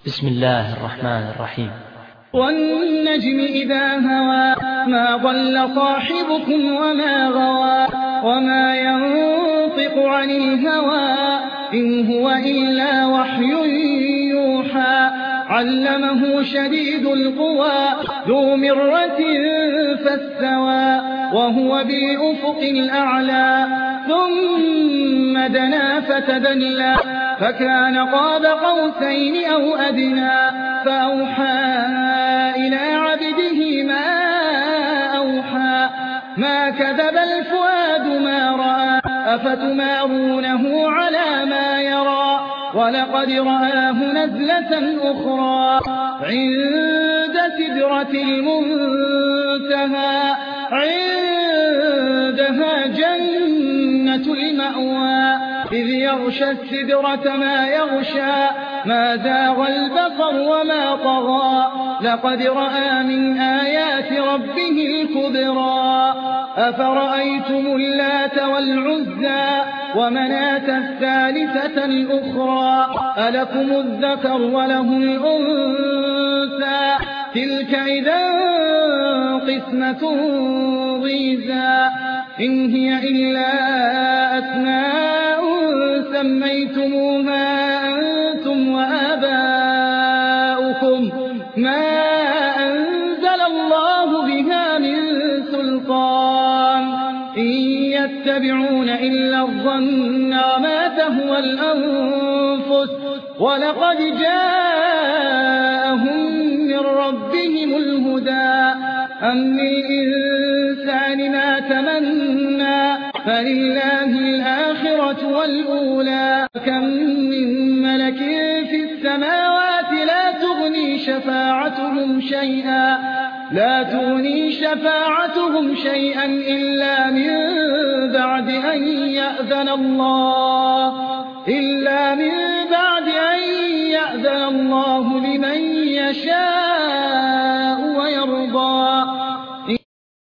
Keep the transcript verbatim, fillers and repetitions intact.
بسم الله الرحمن الرحيم. والنجم إذا هوى ما ضل صاحبكم وما غوى وما ينطق عن الهوى إن هو إلا وحي يوحى علمه شديد القوى ذو مرة فاستوى وهو بالأفق الأعلى ثم دنا فتدلى فكان قاب قوسين أو أدنى فأوحى إلى عبده ما أوحى ما كذب الفؤاد ما رأى أفتمارونه على ما يرى ولقد رآه نزلة أخرى عند سدرة المنتهى عندها جنة المأوى إذ يغشى السدرة ما يغشى ما زاغ البصر وما طغى لقد رأى من آيات ربه الكبرى أفرأيتم اللات والعزى ومناة الثالثة الأخرى ألكم الذكر وله الأنثى تلك إذا قسمة ضيزى إن هي إلا أسماء سميتموها أنتم وآباؤكم ما أنزل الله بها من سلطان إن يتبعون إلا الظن وما تهوى الأنفس ولقد جاءهم من ربهم الهدى أم للإنسان ما تمنى فلله الآخرة والأولى كم من ملك في السماوات لا تغني شفاعتهم شيئا لا تغني شفاعتهم شيئا إلا من بعد أن يأذن الله إلا من بعد أن يأذن الله لمن يشاء ويرضى